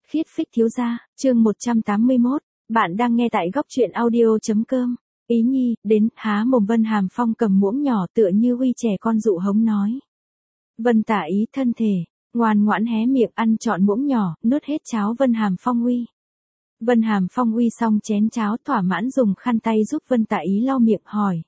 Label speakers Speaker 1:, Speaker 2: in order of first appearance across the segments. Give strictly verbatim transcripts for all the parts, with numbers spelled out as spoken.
Speaker 1: Khiết Phích thiếu gia, chương một trăm tám mươi mốt, bạn đang nghe tại góc truyện audio.com. Ý Nhi, đến, há mồm. Vân Hàm Phong cầm muỗng nhỏ tựa như uy trẻ con dụ hống nói. Vân Tả Ý thân thể, ngoan ngoãn hé miệng ăn trọn muỗng nhỏ, nuốt hết cháo Vân Hàm Phong uy. Vân Hàm Phong uy xong chén cháo thỏa mãn dùng khăn tay giúp Vân Tả Ý lau miệng hỏi.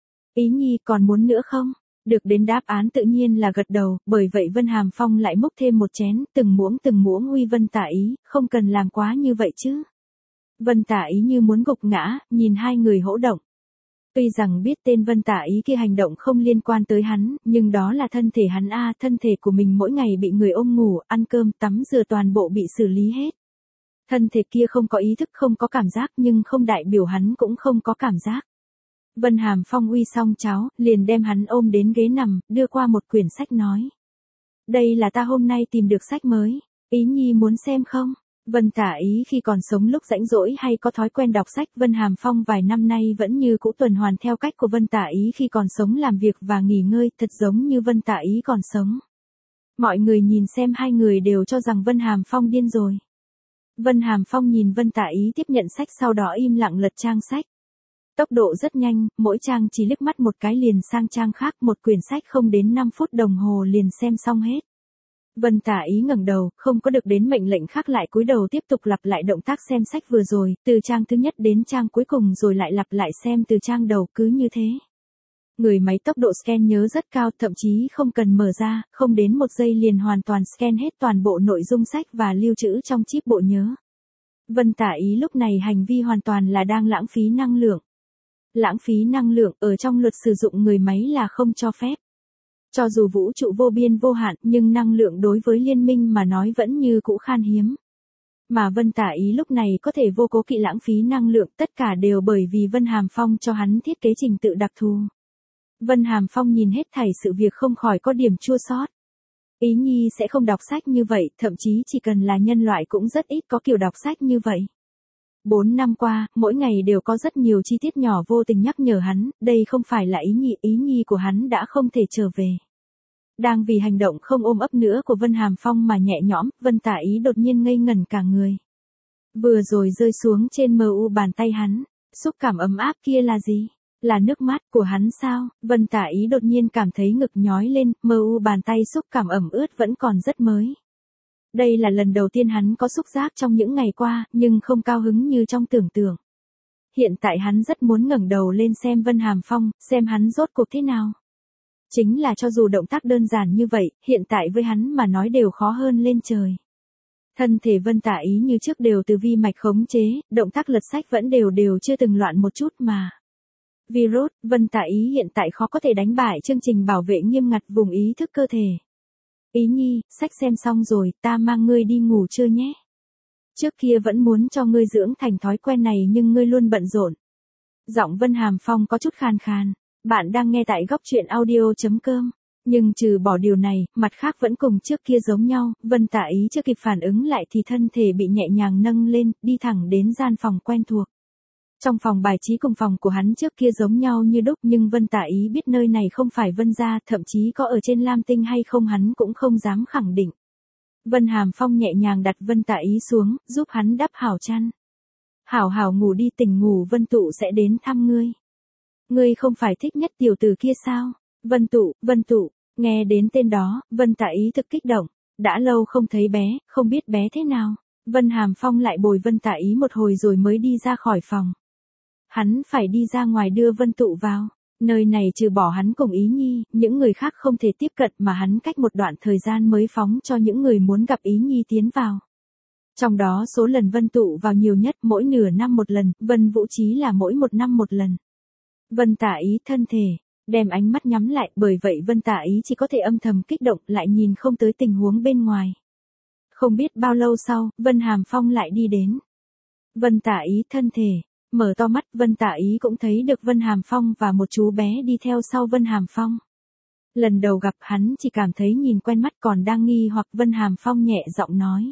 Speaker 1: Ý Nhi còn muốn nữa không? Được đến đáp án tự nhiên là gật đầu, bởi vậy Vân Hàm Phong lại múc thêm một chén, từng muỗng từng muỗng uy Vân Tả Ý, không cần làm quá như vậy chứ. Vân Tả Ý như muốn gục ngã, nhìn hai người hỗ động. Tuy rằng biết tên Vân Tả Ý kia hành động không liên quan tới hắn, nhưng đó là thân thể hắn a, thân thể của mình mỗi ngày bị người ôm ngủ, ăn cơm, tắm rửa toàn bộ bị xử lý hết. Thân thể kia không có ý thức, không có cảm giác, nhưng không đại biểu hắn cũng không có cảm giác. Vân Hàm Phong uy xong cháo, liền đem hắn ôm đến ghế nằm, đưa qua một quyển sách nói. Đây là ta hôm nay tìm được sách mới, Ý Nhi muốn xem không? Vân Tả Ý khi còn sống lúc rảnh rỗi hay có thói quen đọc sách. Vân Hàm Phong vài năm nay vẫn như cũ tuần hoàn theo cách của Vân Tả Ý khi còn sống, làm việc và nghỉ ngơi, thật giống như Vân Tả Ý còn sống. Mọi người nhìn xem hai người đều cho rằng Vân Hàm Phong điên rồi. Vân Hàm Phong nhìn Vân Tả Ý tiếp nhận sách, sau đó im lặng lật trang sách. Tốc độ rất nhanh, mỗi trang chỉ liếc mắt một cái liền sang trang khác, một quyển sách không đến năm phút đồng hồ liền xem xong hết. Vân Tả Ý ngẩng đầu, không có được đến mệnh lệnh khác, lại cúi đầu tiếp tục lặp lại động tác xem sách vừa rồi, từ trang thứ nhất đến trang cuối cùng rồi lại lặp lại xem từ trang đầu, cứ như thế. Người máy tốc độ scan nhớ rất cao, thậm chí không cần mở ra, không đến một giây liền hoàn toàn scan hết toàn bộ nội dung sách và lưu trữ trong chip bộ nhớ. Vân Tả Ý lúc này hành vi hoàn toàn là đang lãng phí năng lượng. Lãng phí năng lượng ở trong luật sử dụng người máy là không cho phép. Cho dù vũ trụ vô biên vô hạn, nhưng năng lượng đối với liên minh mà nói vẫn như cũ khan hiếm. Mà Vân Tả Ý lúc này có thể vô cố kỵ lãng phí năng lượng, tất cả đều bởi vì Vân Hàm Phong cho hắn thiết kế trình tự đặc thù. Vân Hàm Phong nhìn hết thảy sự việc không khỏi có điểm chua xót. Ý Nhi sẽ không đọc sách như vậy, thậm chí chỉ cần là nhân loại cũng rất ít có kiểu đọc sách như vậy. Bốn năm qua, mỗi ngày đều có rất nhiều chi tiết nhỏ vô tình nhắc nhở hắn, đây không phải là Ý Nhi, Ý Nhi của hắn đã không thể trở về. Đang vì hành động không ôm ấp nữa của Vân Hàm Phong mà nhẹ nhõm, Vân Tả Ý đột nhiên ngây ngẩn cả người. Vừa rồi rơi xuống trên mờ u bàn tay hắn, xúc cảm ấm áp kia là gì? Là nước mắt của hắn sao? Vân Tả Ý đột nhiên cảm thấy ngực nhói lên, mờ u bàn tay xúc cảm ẩm ướt vẫn còn rất mới. Đây là lần đầu tiên hắn có xúc giác trong những ngày qua, nhưng không cao hứng như trong tưởng tượng. Hiện tại hắn rất muốn ngẩng đầu lên xem Vân Hàm Phong, xem hắn rốt cuộc thế nào. Chính là cho dù động tác đơn giản như vậy, hiện tại với hắn mà nói đều khó hơn lên trời. Thân thể Vân Tả Ý như trước đều từ vi mạch khống chế, động tác lật sách vẫn đều đều chưa từng loạn một chút mà. Virus, Vân Tả Ý hiện tại khó có thể đánh bại chương trình bảo vệ nghiêm ngặt vùng ý thức cơ thể. Ý Nhi, sách xem xong rồi, ta mang ngươi đi ngủ trưa nhé. Trước kia vẫn muốn cho ngươi dưỡng thành thói quen này nhưng ngươi luôn bận rộn. Giọng Vân Hàm Phong có chút khàn khàn. Bạn đang nghe tại góc truyện audio.com. Nhưng trừ bỏ điều này, mặt khác vẫn cùng trước kia giống nhau. Vân Tả Ý chưa kịp phản ứng lại thì thân thể bị nhẹ nhàng nâng lên, đi thẳng đến gian phòng quen thuộc. Trong phòng bài trí cùng phòng của hắn trước kia giống nhau như đúc, nhưng Vân Tả Ý biết nơi này không phải Vân gia, thậm chí có ở trên Lam Tinh hay không hắn cũng không dám khẳng định. Vân Hàm Phong nhẹ nhàng đặt Vân Tả Ý xuống, giúp hắn đắp hảo chăn. Hảo hảo ngủ đi, tỉnh ngủ Vân Tụ sẽ đến thăm ngươi. Ngươi không phải thích nhất tiểu tử kia sao? Vân Tụ, Vân Tụ, nghe đến tên đó, Vân Tả Ý thực kích động. Đã lâu không thấy bé, không biết bé thế nào. Vân Hàm Phong lại bồi Vân Tả Ý một hồi rồi mới đi ra khỏi phòng. Hắn phải đi ra ngoài đưa Vân Tụ vào. Nơi này trừ bỏ hắn cùng Ý Nhi, những người khác không thể tiếp cận mà hắn cách một đoạn thời gian mới phóng cho những người muốn gặp Ý Nhi tiến vào. Trong đó số lần Vân Tụ vào nhiều nhất, mỗi nửa năm một lần, Vân Vũ Trí là mỗi một năm một lần. Vân Tả Ý thân thể, đem ánh mắt nhắm lại, bởi vậy Vân Tả Ý chỉ có thể âm thầm kích động, lại nhìn không tới tình huống bên ngoài. Không biết bao lâu sau, Vân Hàm Phong lại đi đến. Vân Tả Ý thân thể, mở to mắt, Vân Tả Ý cũng thấy được Vân Hàm Phong và một chú bé đi theo sau Vân Hàm Phong. Lần đầu gặp hắn chỉ cảm thấy nhìn quen mắt, còn đang nghi hoặc Vân Hàm Phong nhẹ giọng nói.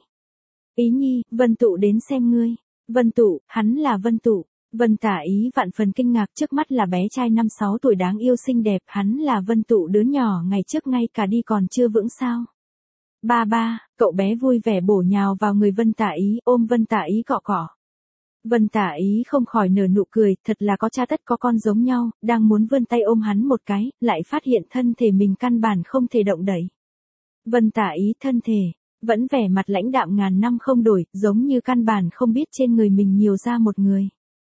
Speaker 1: Ý Nhi, Vân Tụ đến xem ngươi. Vân Tụ, hắn là Vân Tụ. Vân Tả Ý vạn phần kinh ngạc, trước mắt là bé trai năm sáu tuổi đáng yêu xinh đẹp, hắn là Vân Tụ đứa nhỏ ngày trước ngay cả đi còn chưa vững sao. Ba ba, cậu bé vui vẻ bổ nhào vào người Vân Tả Ý, ôm Vân Tả Ý cọ cọ. Vân Tả Ý không khỏi nở nụ cười, thật là có cha tất có con giống nhau, đang muốn vươn tay ôm hắn một cái, lại phát hiện thân thể mình căn bản không thể động đậy. Vân Tả Ý thân thể, vẫn vẻ mặt lãnh đạm ngàn năm không đổi, giống như căn bản không biết trên người mình nhiều ra một người.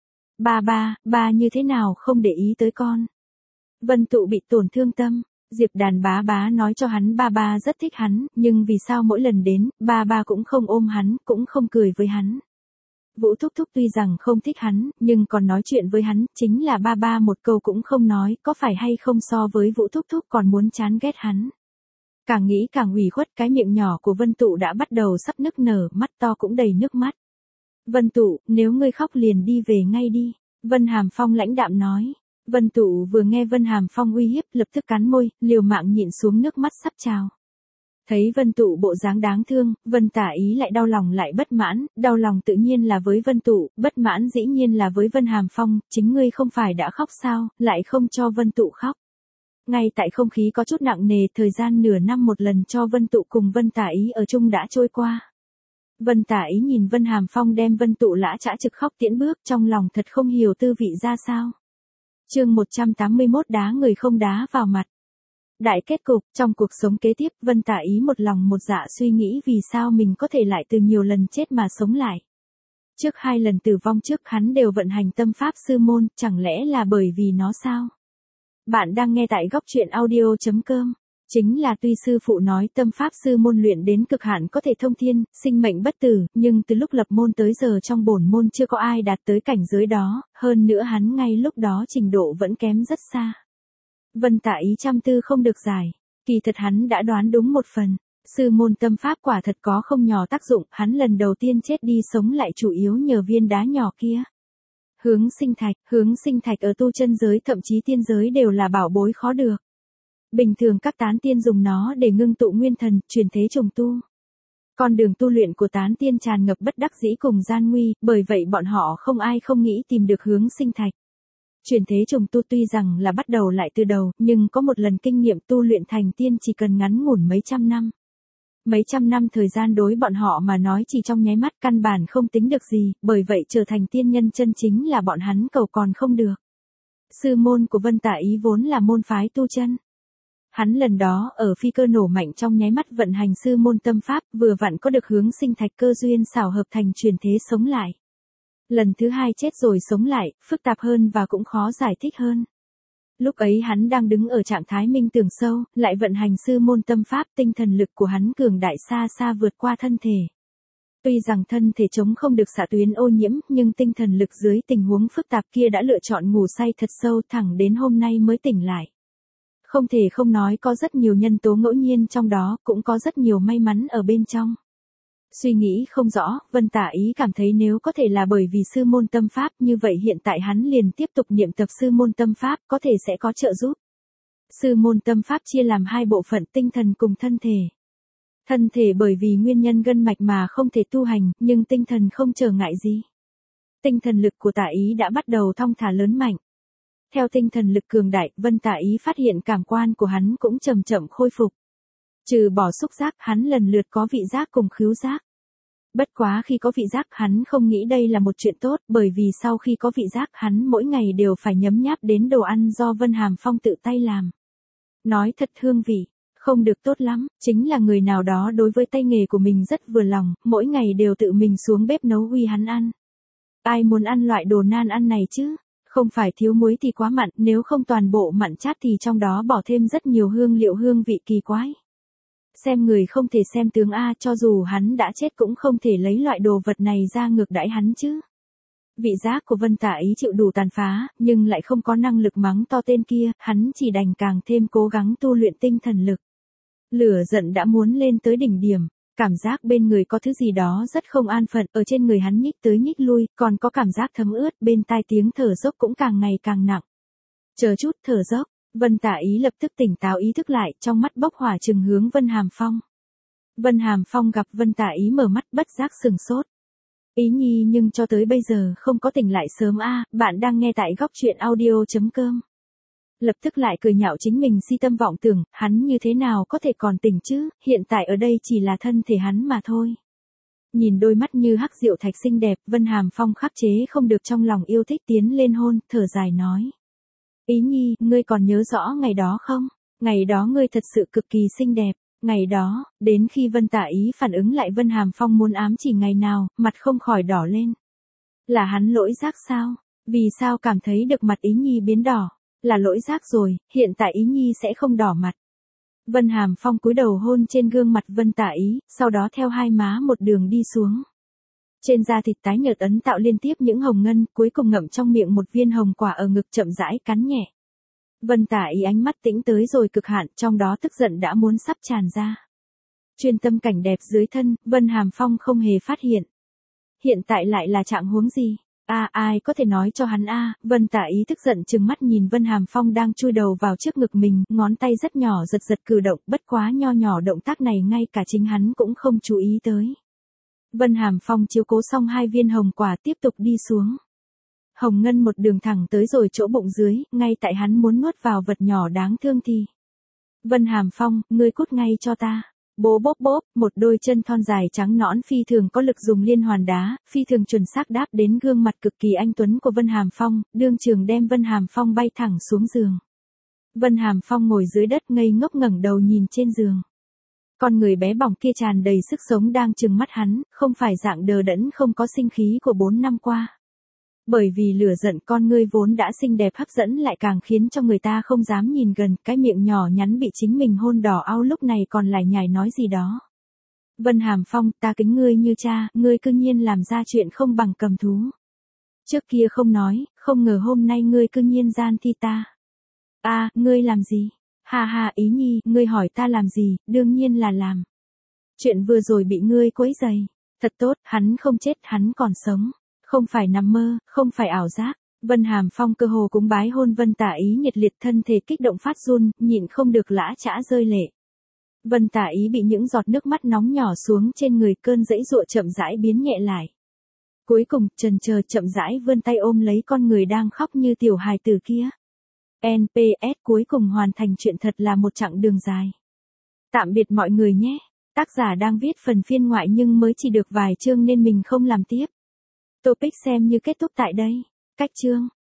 Speaker 1: Ba ba, ba như thế nào không để ý tới con. Vân Tụ bị tổn thương tâm, Diệp Đàn bá bá nói cho hắn ba ba rất thích hắn, nhưng vì sao mỗi lần đến, ba ba cũng không ôm hắn, cũng không cười với hắn. Vũ Thúc Thúc tuy rằng không thích hắn, nhưng còn nói chuyện với hắn, chính là ba ba một câu cũng không nói, có phải hay không so với Vũ Thúc Thúc còn muốn chán ghét hắn. Càng nghĩ càng ủy khuất, cái miệng nhỏ của Vân Tụ đã bắt đầu sắp nức nở, mắt to cũng đầy nước mắt. Vân Tụ, nếu ngươi khóc liền đi về ngay đi, Vân Hàm Phong lãnh đạm nói. Vân Tụ vừa nghe Vân Hàm Phong uy hiếp, lập tức cắn môi, liều mạng nhịn xuống nước mắt sắp trào. Thấy Vân Tụ bộ dáng đáng thương, Vân Tả Ý lại đau lòng lại bất mãn, đau lòng tự nhiên là với Vân Tụ, bất mãn dĩ nhiên là với Vân Hàm Phong, chính ngươi không phải đã khóc sao, lại không cho Vân Tụ khóc. Ngay tại không khí có chút nặng nề, thời gian nửa năm một lần cho Vân Tụ cùng Vân Tả Ý ở chung đã trôi qua. Vân Tả Ý nhìn Vân Hàm Phong đem Vân Tụ lã chã trực khóc tiễn bước, trong lòng thật không hiểu tư vị ra sao. Chương một trăm tám mươi mốt đá người không đá vào mặt. Đại kết cục, trong cuộc sống kế tiếp, Vân Tả Ý một lòng một dạ suy nghĩ vì sao mình có thể lại từ nhiều lần chết mà sống lại. Trước hai lần tử vong trước hắn đều vận hành tâm pháp sư môn, chẳng lẽ là bởi vì nó sao? Bạn đang nghe tại góc truyện audio chấm com. Chính là tuy sư phụ nói tâm pháp sư môn luyện đến cực hạn có thể thông thiên, sinh mệnh bất tử, nhưng từ lúc lập môn tới giờ trong bổn môn chưa có ai đạt tới cảnh giới đó, hơn nữa hắn ngay lúc đó trình độ vẫn kém rất xa. Vân Tả Ý chăm tư không được giải, kỳ thật hắn đã đoán đúng một phần, sư môn tâm pháp quả thật có không nhỏ tác dụng, hắn lần đầu tiên chết đi sống lại chủ yếu nhờ viên đá nhỏ kia. Hướng sinh thạch, hướng sinh thạch ở tu chân giới thậm chí tiên giới đều là bảo bối khó được. Bình thường các tán tiên dùng nó để ngưng tụ nguyên thần, truyền thế trùng tu. Con đường tu luyện của tán tiên tràn ngập bất đắc dĩ cùng gian nguy, bởi vậy bọn họ không ai không nghĩ tìm được hướng sinh thạch. Truyền thế trùng tu tuy rằng là bắt đầu lại từ đầu, nhưng có một lần kinh nghiệm tu luyện thành tiên chỉ cần ngắn ngủn mấy trăm năm. Mấy trăm năm thời gian đối bọn họ mà nói chỉ trong nháy mắt căn bản không tính được gì, bởi vậy trở thành tiên nhân chân chính là bọn hắn cầu còn không được. Sư môn của Vân Tả Ý vốn là môn phái tu chân. Hắn lần đó ở phi cơ nổ mạnh trong nháy mắt vận hành sư môn tâm pháp, vừa vặn có được hướng sinh thạch cơ duyên xảo hợp thành truyền thế sống lại. Lần thứ hai chết rồi sống lại, phức tạp hơn và cũng khó giải thích hơn. Lúc ấy hắn đang đứng ở trạng thái minh tưởng sâu, lại vận hành sư môn tâm pháp, tinh thần lực của hắn cường đại xa xa vượt qua thân thể. Tuy rằng thân thể chống không được xạ tuyến ô nhiễm, nhưng tinh thần lực dưới tình huống phức tạp kia đã lựa chọn ngủ say thật sâu thẳng đến hôm nay mới tỉnh lại. Không thể không nói có rất nhiều nhân tố ngẫu nhiên trong đó, cũng có rất nhiều may mắn ở bên trong. Suy nghĩ không rõ, Vân Tả Ý cảm thấy nếu có thể là bởi vì sư môn tâm pháp như vậy hiện tại hắn liền tiếp tục niệm tập sư môn tâm pháp có thể sẽ có trợ giúp. Sư môn tâm pháp chia làm hai bộ phận tinh thần cùng thân thể. Thân thể bởi vì nguyên nhân gân mạch mà không thể tu hành, nhưng tinh thần không trở ngại gì. Tinh thần lực của Tả Ý đã bắt đầu thong thả lớn mạnh. Theo tinh thần lực cường đại, Vân Tả Ý phát hiện cảm quan của hắn cũng chậm chậm khôi phục. Trừ bỏ xúc giác, hắn lần lượt có vị giác cùng khứu giác. Bất quá khi có vị giác hắn không nghĩ đây là một chuyện tốt, bởi vì sau khi có vị giác hắn mỗi ngày đều phải nhấm nháp đến đồ ăn do Vân Hàm Phong tự tay làm. Nói thật hương vị, không được tốt lắm, chính là người nào đó đối với tay nghề của mình rất vừa lòng, mỗi ngày đều tự mình xuống bếp nấu uy hắn ăn. Ai muốn ăn loại đồ nan ăn này chứ? Không phải thiếu muối thì quá mặn, nếu không toàn bộ mặn chát thì trong đó bỏ thêm rất nhiều hương liệu hương vị kỳ quái. Xem người không thể xem tướng A, cho dù hắn đã chết cũng không thể lấy loại đồ vật này ra ngược đãi hắn chứ. Vị giác của Vân Tả Ý chịu đủ tàn phá, nhưng lại không có năng lực mắng to tên kia, hắn chỉ đành càng thêm cố gắng tu luyện tinh thần lực. Lửa giận đã muốn lên tới đỉnh điểm, cảm giác bên người có thứ gì đó rất không an phận, ở trên người hắn nhích tới nhích lui, còn có cảm giác thấm ướt, bên tai tiếng thở dốc cũng càng ngày càng nặng. Chờ chút thở dốc. Vân Tả Ý lập tức tỉnh táo ý thức lại, trong mắt bốc hỏa trừng hướng Vân Hàm Phong. Vân Hàm Phong gặp Vân Tả Ý mở mắt bất giác sừng sốt. Ý nhi nhưng cho tới bây giờ không có tỉnh lại sớm a, à, bạn đang nghe tại góc truyện audio chấm com. lập tức lại cười nhạo chính mình si tâm vọng tưởng, hắn như thế nào có thể còn tỉnh chứ, hiện tại ở đây chỉ là thân thể hắn mà thôi. Nhìn đôi mắt như hắc diệu thạch xinh đẹp, Vân Hàm Phong khắc chế không được trong lòng yêu thích tiến lên hôn, thở dài nói. Ý nhi, ngươi còn nhớ rõ ngày đó không? Ngày đó ngươi thật sự cực kỳ xinh đẹp. Ngày đó, đến khi Vân Tả Ý phản ứng lại Vân Hàm Phong muốn ám chỉ ngày nào, mặt không khỏi đỏ lên. Là hắn lỗi giác sao? Vì sao cảm thấy được mặt Ý nhi biến đỏ? Là lỗi giác rồi, hiện tại Ý nhi sẽ không đỏ mặt. Vân Hàm Phong cúi đầu hôn trên gương mặt Vân Tả Ý, sau đó theo hai má một đường đi xuống. Trên da thịt tái nhợt ấn tạo liên tiếp những hồng ngân, cuối cùng ngậm trong miệng một viên hồng quả ở ngực chậm rãi cắn nhẹ. Vân Tả Ý ánh mắt tĩnh tới rồi cực hạn, trong đó tức giận đã muốn sắp tràn ra. Chuyên tâm cảnh đẹp dưới thân, Vân Hàm Phong không hề phát hiện. Hiện tại lại là trạng huống gì? A à, ai có thể nói cho hắn a? À, Vân Tả Ý tức giận trừng mắt nhìn Vân Hàm Phong đang chui đầu vào trước ngực mình, ngón tay rất nhỏ giật giật cử động, bất quá nho nhỏ động tác này ngay cả chính hắn cũng không chú ý tới. Vân Hàm Phong chiếu cố xong hai viên hồng quả tiếp tục đi xuống. Hồng ngân một đường thẳng tới rồi chỗ bụng dưới, ngay tại hắn muốn nuốt vào vật nhỏ đáng thương thì. Vân Hàm Phong, ngươi cút ngay cho ta. Bố bốp bốp, một đôi chân thon dài trắng nõn phi thường có lực dùng liên hoàn đá, phi thường chuẩn xác đáp đến gương mặt cực kỳ anh tuấn của Vân Hàm Phong, đương trường đem Vân Hàm Phong bay thẳng xuống giường. Vân Hàm Phong ngồi dưới đất ngây ngốc ngẩng đầu nhìn trên giường. Con người bé bỏng kia tràn đầy sức sống đang trừng mắt hắn, không phải dạng đờ đẫn không có sinh khí của bốn năm qua. Bởi vì lửa giận con ngươi vốn đã xinh đẹp hấp dẫn lại càng khiến cho người ta không dám nhìn gần, cái miệng nhỏ nhắn bị chính mình hôn đỏ ao lúc này còn lải nhải nói gì đó. Vân Hàm Phong, ta kính ngươi như cha, ngươi cư nhiên làm ra chuyện không bằng cầm thú. Trước kia không nói, không ngờ hôm nay ngươi cư nhiên gian thi ta. A, à, ngươi làm gì? Ha ha Ý nhi, ngươi hỏi ta làm gì, đương nhiên là làm. Chuyện vừa rồi bị ngươi quấy rầy. Thật tốt, hắn không chết, hắn còn sống. Không phải nằm mơ, không phải ảo giác. Vân Hàm Phong cơ hồ cúng bái hôn Vân Tả Ý nhiệt liệt, thân thể kích động phát run, nhịn không được lã chã rơi lệ. Vân Tả Ý bị những giọt nước mắt nóng nhỏ xuống trên người, cơn dãy dụa chậm rãi biến nhẹ lại. Cuối cùng, chần chờ chậm rãi vươn tay ôm lấy con người đang khóc như tiểu hài tử kia. en pê ét cuối cùng hoàn thành chuyện thật là một chặng đường dài. Tạm biệt mọi người nhé. Tác giả đang viết phần phiên ngoại nhưng mới chỉ được vài chương nên mình không làm tiếp. Topic xem như kết thúc tại đây. Cách chương